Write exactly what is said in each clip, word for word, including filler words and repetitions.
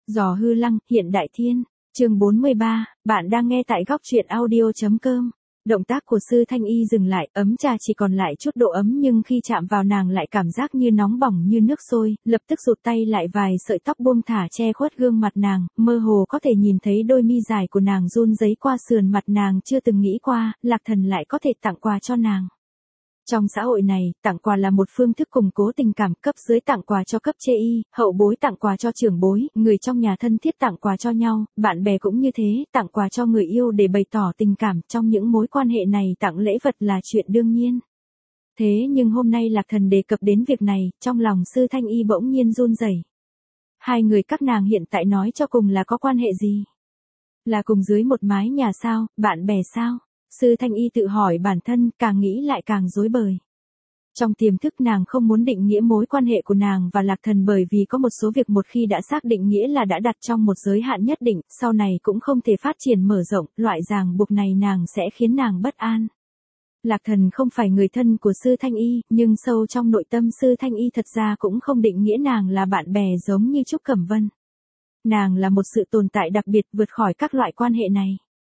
Giò hư lăng, hiện đại thiên. Chương bốn mươi ba, bạn đang nghe tại góc truyện audio chấm com. Động tác của Sư Thanh Y dừng lại, ấm trà chỉ còn lại chút độ ấm nhưng khi chạm vào nàng lại cảm giác như nóng bỏng như nước sôi, lập tức rụt tay lại vài sợi tóc buông thả che khuất gương mặt nàng, mơ hồ có thể nhìn thấy đôi mi dài của nàng run rẩy qua sườn mặt nàng chưa từng nghĩ qua, Lạc Thần lại có thể tặng quà cho nàng. Trong xã hội này, tặng quà là một phương thức củng cố tình cảm, cấp dưới tặng quà cho cấp chê y, hậu bối tặng quà cho trưởng bối, người trong nhà thân thiết tặng quà cho nhau, bạn bè cũng như thế, tặng quà cho người yêu để bày tỏ tình cảm, trong những mối quan hệ này tặng lễ vật là chuyện đương nhiên. Thế nhưng hôm nay Lạc Thần đề cập đến việc này, trong lòng Sư Thanh Y bỗng nhiên run rẩy. Hai người các nàng hiện tại nói cho cùng là có quan hệ gì? Là cùng dưới một mái nhà sao, bạn bè sao? Sư Thanh Y tự hỏi bản thân, càng nghĩ lại càng rối bời. Trong tiềm thức nàng không muốn định nghĩa mối quan hệ của nàng và Lạc Thần bởi vì có một số việc một khi đã xác định nghĩa là đã đặt trong một giới hạn nhất định, sau này cũng không thể phát triển mở rộng, loại ràng buộc này nàng sẽ khiến nàng bất an. Lạc Thần không phải người thân của Sư Thanh Y, nhưng sâu trong nội tâm Sư Thanh Y thật ra cũng không định nghĩa nàng là bạn bè giống như Trúc Cẩm Vân. Nàng là một sự tồn tại đặc biệt vượt khỏi các loại quan hệ này.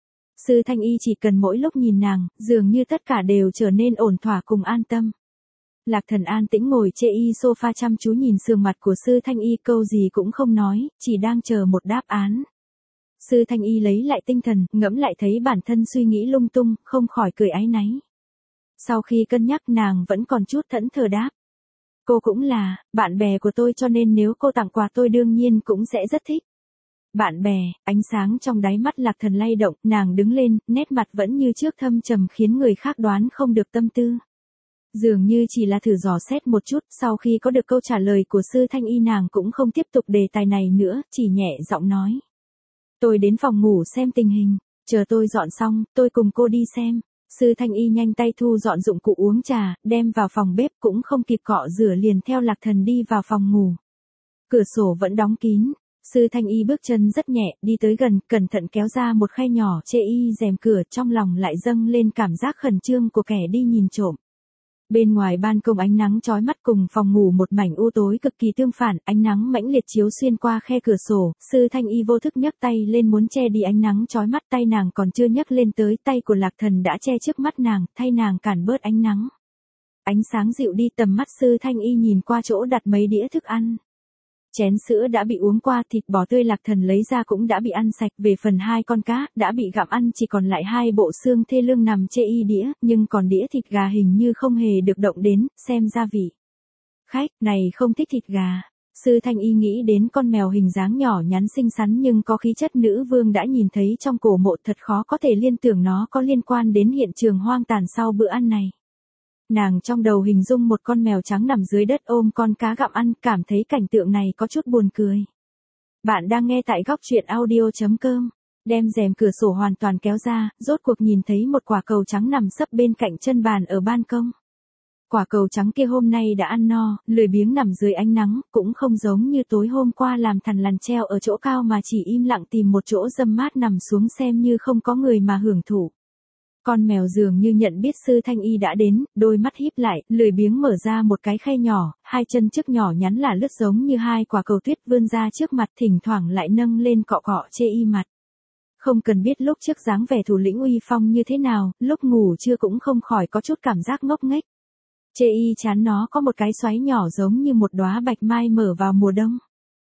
Sư Thanh Y chỉ cần mỗi lúc nhìn nàng, dường như tất cả đều trở nên ổn thỏa cùng an tâm. Lạc Thần an tĩnh ngồi chê y sofa chăm chú nhìn sườn mặt của Sư Thanh Y, câu gì cũng không nói, chỉ đang chờ một đáp án. Sư Thanh Y lấy lại tinh thần, ngẫm lại thấy bản thân suy nghĩ lung tung, không khỏi cười áy náy. Sau khi cân nhắc nàng vẫn còn chút thẫn thờ đáp. Cô cũng là, bạn bè của tôi cho nên nếu cô tặng quà tôi đương nhiên cũng sẽ rất thích. Bạn bè, ánh sáng trong đáy mắt Lạc Thần lay động, nàng đứng lên, nét mặt vẫn như trước thâm trầm khiến người khác đoán không được tâm tư. Dường như chỉ là thử dò xét một chút, sau khi có được câu trả lời của Sư Thanh Y nàng cũng không tiếp tục đề tài này nữa, chỉ nhẹ giọng nói. Tôi đến phòng ngủ xem tình hình, chờ tôi dọn xong, tôi cùng cô đi xem. Sư Thanh Y nhanh tay thu dọn dụng cụ uống trà, đem vào phòng bếp cũng không kịp cọ rửa liền theo Lạc Thần đi vào phòng ngủ. Cửa sổ vẫn đóng kín. Sư Thanh Y bước chân rất nhẹ, đi tới gần, cẩn thận kéo ra một khay nhỏ chê y rèm cửa, trong lòng lại dâng lên cảm giác khẩn trương của kẻ đi nhìn trộm. Bên ngoài ban công ánh nắng chói mắt cùng phòng ngủ một mảnh u tối cực kỳ tương phản, ánh nắng mãnh liệt chiếu xuyên qua khe cửa sổ, Sư Thanh Y vô thức nhấc tay lên muốn che đi ánh nắng chói mắt, tay nàng còn chưa nhấc lên tới, tay của Lạc Thần đã che trước mắt nàng, thay nàng cản bớt ánh nắng. Ánh sáng dịu đi, tầm mắt Sư Thanh Y nhìn qua chỗ đặt mấy đĩa thức ăn. Chén sữa đã bị uống qua, thịt bò tươi Lạc Thần lấy ra cũng đã bị ăn sạch, về phần hai con cá, đã bị gặm ăn, chỉ còn lại hai bộ xương thê lương nằm chê y đĩa, nhưng còn đĩa thịt gà hình như không hề được động đến, xem gia vị. Khách, này không thích thịt gà. Sư Thanh Y nghĩ đến con mèo hình dáng nhỏ nhắn xinh xắn nhưng có khí chất nữ vương đã nhìn thấy trong cổ mộ, thật khó có thể liên tưởng nó có liên quan đến hiện trường hoang tàn sau bữa ăn này. Nàng trong đầu hình dung một con mèo trắng nằm dưới đất ôm con cá gặm ăn, cảm thấy cảnh tượng này có chút buồn cười. Bạn đang nghe tại góc truyện audio chấm com. Đem rèm cửa sổ hoàn toàn kéo ra, rốt cuộc nhìn thấy một quả cầu trắng nằm sấp bên cạnh chân bàn ở ban công. Quả cầu trắng kia hôm nay đã ăn no, lười biếng nằm dưới ánh nắng, cũng không giống như tối hôm qua làm thằn lằn treo ở chỗ cao mà chỉ im lặng tìm một chỗ râm mát nằm xuống xem như không có người mà hưởng thụ. Con mèo dường như nhận biết Sư Thanh Y đã đến, đôi mắt híp lại, lười biếng mở ra một cái khay nhỏ, hai chân trước nhỏ nhắn là lướt giống như hai quả cầu tuyết vươn ra trước mặt, thỉnh thoảng lại nâng lên cọ cọ chê y mặt. Không cần biết lúc trước dáng vẻ thủ lĩnh uy phong như thế nào, lúc ngủ trưa cũng không khỏi có chút cảm giác ngốc nghếch. Chê y chán nó có một cái xoáy nhỏ giống như một đóa bạch mai mở vào mùa đông.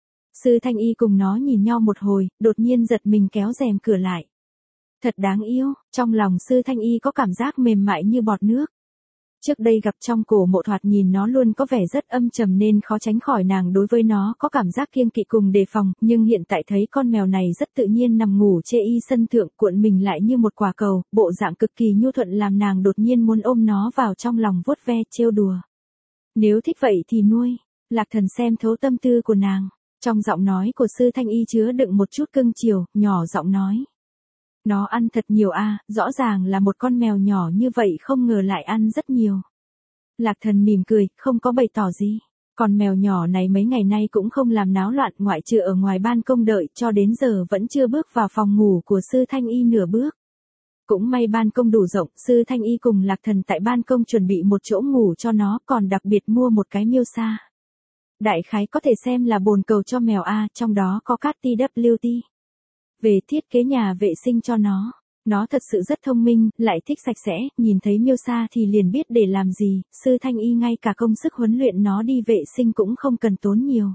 Sư Thanh Y cùng nó nhìn nhau một hồi, đột nhiên giật mình kéo rèm cửa lại. Thật đáng yêu, trong lòng Sư Thanh Y có cảm giác mềm mại như bọt nước. Trước đây gặp trong cổ mộ thoạt nhìn nó luôn có vẻ rất âm trầm nên khó tránh khỏi nàng đối với nó có cảm giác kiêng kỵ cùng đề phòng, nhưng hiện tại thấy con mèo này rất tự nhiên nằm ngủ chê y sân thượng, cuộn mình lại như một quả cầu, bộ dạng cực kỳ nhu thuận làm nàng đột nhiên muốn ôm nó vào trong lòng vuốt ve trêu đùa. Nếu thích vậy thì nuôi. Lạc Thần xem thấu tâm tư của nàng, trong giọng nói của Sư Thanh Y chứa đựng một chút cưng chiều, nhỏ giọng nói. Nó ăn thật nhiều a, à, rõ ràng là một con mèo nhỏ như vậy không ngờ lại ăn rất nhiều. Lạc Thần mỉm cười, không có bày tỏ gì. Con mèo nhỏ này mấy ngày nay cũng không làm náo loạn, ngoại trừ ở ngoài ban công đợi, cho đến giờ vẫn chưa bước vào phòng ngủ của Sư Thanh Y nửa bước. Cũng may ban công đủ rộng, Sư Thanh Y cùng Lạc Thần tại ban công chuẩn bị một chỗ ngủ cho nó, còn đặc biệt mua một cái miêu sa. Đại khái có thể xem là bồn cầu cho mèo A, trong đó có các tê vê tê. Về thiết kế nhà vệ sinh cho nó. Nó thật sự rất thông minh, lại thích sạch sẽ, nhìn thấy Miêu Sa thì liền biết để làm gì, Sư Thanh Y ngay cả công sức huấn luyện nó đi vệ sinh cũng không cần tốn nhiều.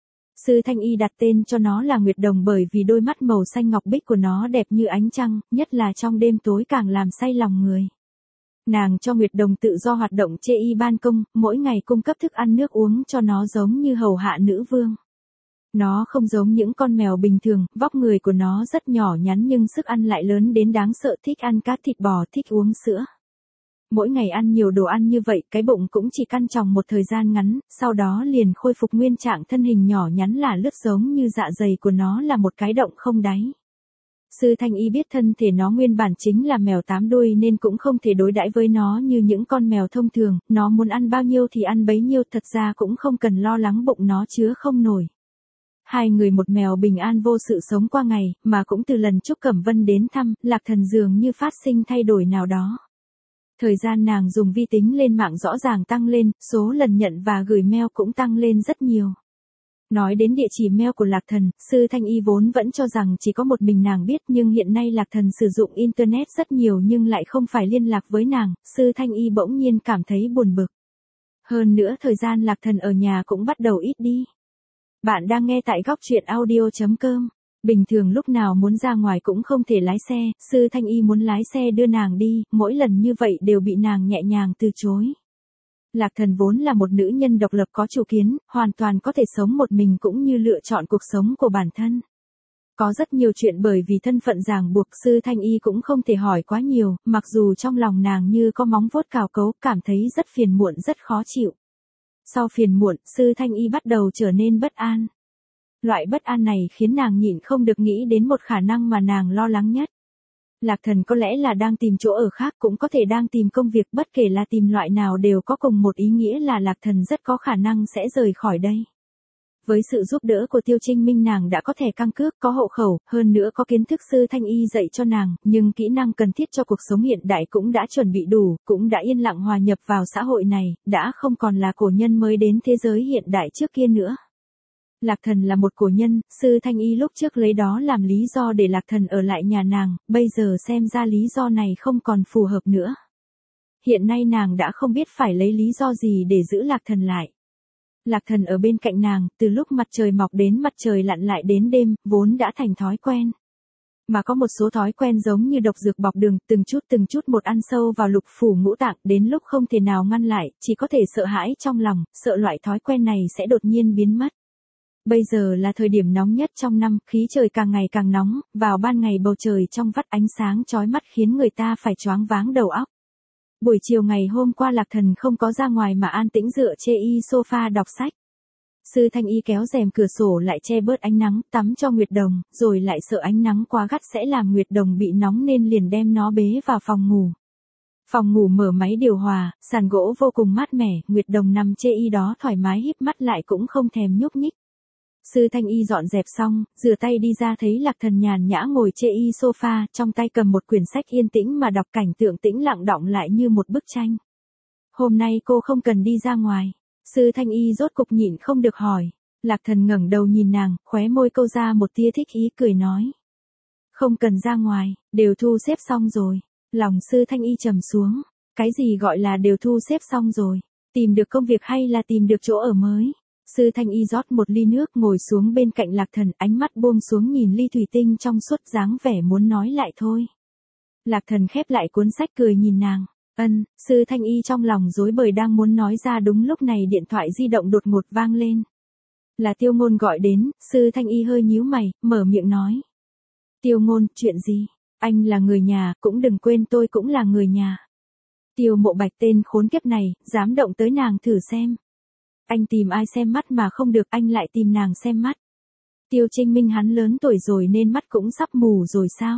Sư Thanh Y đặt tên cho nó là Nguyệt Đồng bởi vì đôi mắt màu xanh ngọc bích của nó đẹp như ánh trăng, nhất là trong đêm tối càng làm say lòng người. Nàng cho Nguyệt Đồng tự do hoạt động chê y ban công, mỗi ngày cung cấp thức ăn nước uống cho nó giống như hầu hạ nữ vương. Nó không giống những con mèo bình thường, vóc người của nó rất nhỏ nhắn nhưng sức ăn lại lớn đến đáng sợ, thích ăn cá thịt bò, thích uống sữa. Mỗi ngày ăn nhiều đồ ăn như vậy, cái bụng cũng chỉ căn tròng một thời gian ngắn, sau đó liền khôi phục nguyên trạng, thân hình nhỏ nhắn là lướt giống như dạ dày của nó là một cái động không đáy. Sư Thanh Y biết thân thể nó nguyên bản chính là mèo tám đuôi nên cũng không thể đối đãi với nó như những con mèo thông thường, nó muốn ăn bao nhiêu thì ăn bấy nhiêu, thật ra cũng không cần lo lắng bụng nó chứa không nổi. Hai người một mèo bình an vô sự sống qua ngày, mà cũng từ lần Trúc Cẩm Vân đến thăm, Lạc Thần dường như phát sinh thay đổi nào đó. Thời gian nàng dùng vi tính lên mạng rõ ràng tăng lên, số lần nhận và gửi mail cũng tăng lên rất nhiều. Nói đến địa chỉ mail của Lạc Thần, Sư Thanh Y vốn vẫn cho rằng chỉ có một mình nàng biết, nhưng hiện nay Lạc Thần sử dụng Internet rất nhiều nhưng lại không phải liên lạc với nàng, Sư Thanh Y bỗng nhiên cảm thấy buồn bực. Hơn nữa thời gian Lạc Thần ở nhà cũng bắt đầu ít đi. Bạn đang nghe tại góc truyện audio chấm com. Bình thường lúc nào muốn ra ngoài cũng không thể lái xe, Sư Thanh Y muốn lái xe đưa nàng đi, mỗi lần như vậy đều bị nàng nhẹ nhàng từ chối. Lạc Thần vốn là một nữ nhân độc lập có chủ kiến, hoàn toàn có thể sống một mình cũng như lựa chọn cuộc sống của bản thân. Có rất nhiều chuyện bởi vì thân phận ràng buộc, Sư Thanh Y cũng không thể hỏi quá nhiều, mặc dù trong lòng nàng như có móng vuốt cào cấu, cảm thấy rất phiền muộn, rất khó chịu. Sau phiền muộn, Sư Thanh Y bắt đầu trở nên bất an. Loại bất an này khiến nàng nhịn không được nghĩ đến một khả năng mà nàng lo lắng nhất. Lạc Thần có lẽ là đang tìm chỗ ở khác, cũng có thể đang tìm công việc, bất kể là tìm loại nào đều có cùng một ý nghĩa là Lạc Thần rất có khả năng sẽ rời khỏi đây. Với sự giúp đỡ của Tiêu Trinh Minh nàng đã có thẻ căn cước, có hộ khẩu, hơn nữa có kiến thức Sư Thanh Y dạy cho nàng, nhưng kỹ năng cần thiết cho cuộc sống hiện đại cũng đã chuẩn bị đủ, cũng đã yên lặng hòa nhập vào xã hội này, đã không còn là cổ nhân mới đến thế giới hiện đại trước kia nữa. Lạc Thần là một cổ nhân, Sư Thanh Y lúc trước lấy đó làm lý do để Lạc Thần ở lại nhà nàng, bây giờ xem ra lý do này không còn phù hợp nữa. Hiện nay nàng đã không biết phải lấy lý do gì để giữ Lạc Thần lại. Lạc Thần ở bên cạnh nàng, từ lúc mặt trời mọc đến mặt trời lặn lại đến đêm, vốn đã thành thói quen. Mà có một số thói quen giống như độc dược bọc đường, từng chút từng chút một ăn sâu vào lục phủ ngũ tạng, đến lúc không thể nào ngăn lại, chỉ có thể sợ hãi trong lòng, sợ loại thói quen này sẽ đột nhiên biến mất. Bây giờ là thời điểm nóng nhất trong năm, khí trời càng ngày càng nóng, vào ban ngày bầu trời trong vắt ánh sáng chói mắt khiến người ta phải choáng váng đầu óc. Buổi chiều ngày hôm qua Lạc Thần không có ra ngoài mà an tĩnh dựa chê y sofa đọc sách. Sư Thanh Y kéo rèm cửa sổ lại che bớt ánh nắng, tắm cho Nguyệt Đồng, rồi lại sợ ánh nắng quá gắt sẽ làm Nguyệt Đồng bị nóng nên liền đem nó bế vào phòng ngủ. Phòng ngủ mở máy điều hòa, sàn gỗ vô cùng mát mẻ, Nguyệt Đồng nằm chê y đó thoải mái híp mắt lại cũng không thèm nhúc nhích. Sư Thanh Y dọn dẹp xong, rửa tay đi ra thấy Lạc Thần nhàn nhã ngồi chê y sofa, trong tay cầm một quyển sách yên tĩnh mà đọc, cảnh tượng tĩnh lặng đọng lại như một bức tranh. Hôm nay cô không cần đi ra ngoài. Sư Thanh Y rốt cục nhịn không được hỏi. Lạc Thần ngẩng đầu nhìn nàng, khóe môi câu ra một tia thích ý cười nói. Không cần ra ngoài, đều thu xếp xong rồi. Lòng Sư Thanh Y trầm xuống. Cái gì gọi là đều thu xếp xong rồi? Tìm được công việc hay là tìm được chỗ ở mới? Sư Thanh Y rót một ly nước ngồi xuống bên cạnh Lạc Thần, ánh mắt buông xuống nhìn ly thủy tinh trong suốt, dáng vẻ muốn nói lại thôi. Lạc Thần khép lại cuốn sách cười nhìn nàng. Ân, Sư Thanh Y trong lòng rối bời đang muốn nói ra, đúng lúc này điện thoại di động đột ngột vang lên. Là Tiêu Ngôn gọi đến, Sư Thanh Y hơi nhíu mày, mở miệng nói. Tiêu Ngôn, chuyện gì? Anh là người nhà, cũng đừng quên tôi cũng là người nhà. Tiêu Mộ Bạch tên khốn kiếp này, dám động tới nàng thử xem. Anh tìm ai xem mắt mà không được, anh lại tìm nàng xem mắt. Tiêu Trinh Minh hắn lớn tuổi rồi nên mắt cũng sắp mù rồi sao?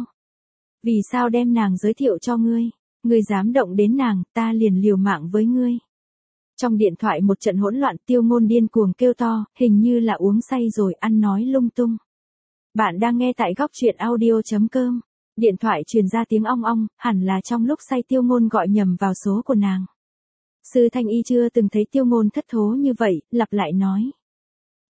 Vì sao đem nàng giới thiệu cho ngươi? Ngươi dám động đến nàng, ta liền liều mạng với ngươi. Trong điện thoại một trận hỗn loạn, Tiêu Ngôn điên cuồng kêu to, hình như là uống say rồi, ăn nói lung tung. Bạn đang nghe tại góc truyện audio chấm com. Điện thoại truyền ra tiếng ong ong, hẳn là trong lúc say Tiêu Ngôn gọi nhầm vào số của nàng. Sư Thanh Y chưa từng thấy Tiêu Ngôn thất thố như vậy, lặp lại nói.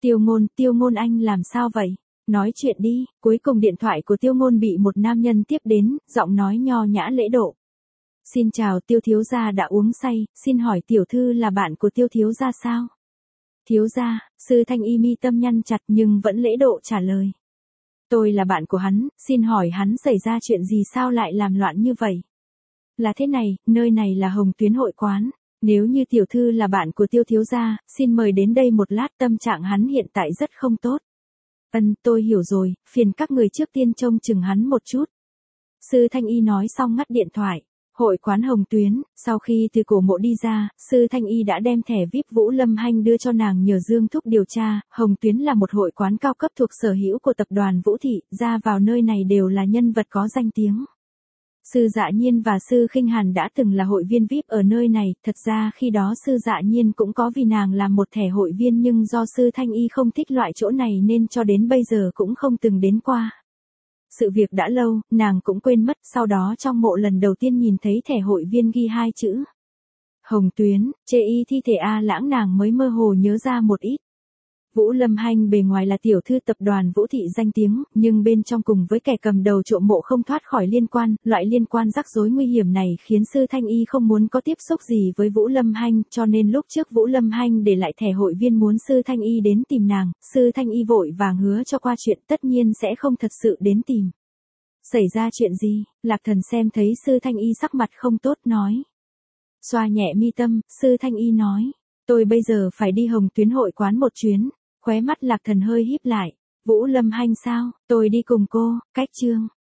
Tiêu Ngôn, Tiêu Ngôn anh làm sao vậy? Nói chuyện đi. Cuối cùng điện thoại của Tiêu Ngôn bị một nam nhân tiếp đến, giọng nói nho nhã lễ độ. Xin chào Tiêu thiếu gia đã uống say, xin hỏi tiểu thư là bạn của Tiêu thiếu gia sao? Thiếu gia, Sư Thanh Y mi tâm nhăn chặt nhưng vẫn lễ độ trả lời. Tôi là bạn của hắn, xin hỏi hắn xảy ra chuyện gì sao lại làm loạn như vậy? Là thế này, nơi này là Hồng Tuyến hội quán. Nếu như tiểu thư là bạn của Tiêu thiếu gia, xin mời đến đây một lát, tâm trạng hắn hiện tại rất không tốt. Ân, tôi hiểu rồi, phiền các người trước tiên trông chừng hắn một chút. Sư Thanh Y nói xong ngắt điện thoại. Hội quán Hồng Tuyến, sau khi từ cổ mộ đi ra, Sư Thanh Y đã đem thẻ vi ai pi Vũ Lâm Hanh đưa cho nàng nhờ Dương Thúc điều tra. Hồng Tuyến là một hội quán cao cấp thuộc sở hữu của tập đoàn Vũ Thị, ra vào nơi này đều là nhân vật có danh tiếng. Sư Dạ Nhiên và Sư Khinh Hàn đã từng là hội viên vi ai pi ở nơi này, thật ra khi đó Sư Dạ Nhiên cũng có vì nàng làm một thẻ hội viên nhưng do Sư Thanh Y không thích loại chỗ này nên cho đến bây giờ cũng không từng đến qua. Sự việc đã lâu, nàng cũng quên mất, sau đó trong mộ lần đầu tiên nhìn thấy thẻ hội viên ghi hai chữ Hồng Tuyến, chê y thi thể A Lãng nàng mới mơ hồ nhớ ra một ít. Vũ Lâm Hanh bề ngoài là tiểu thư tập đoàn Vũ Thị danh tiếng, nhưng bên trong cùng với kẻ cầm đầu trộm mộ không thoát khỏi liên quan, loại liên quan rắc rối nguy hiểm này khiến Sư Thanh Y không muốn có tiếp xúc gì với Vũ Lâm Hanh, cho nên lúc trước Vũ Lâm Hanh để lại thẻ hội viên muốn Sư Thanh Y đến tìm nàng, Sư Thanh Y vội vàng hứa cho qua chuyện tất nhiên sẽ không thật sự đến tìm. Xảy ra chuyện gì? Lạc Thần xem thấy Sư Thanh Y sắc mặt không tốt nói. Xoa nhẹ mi tâm, Sư Thanh Y nói, tôi bây giờ phải đi Hồng Tuyến hội quán một chuyến. Khóe mắt Lạc Thần hơi híp lại. Vũ Lâm Hanh sao? Tôi đi cùng cô, cách chương.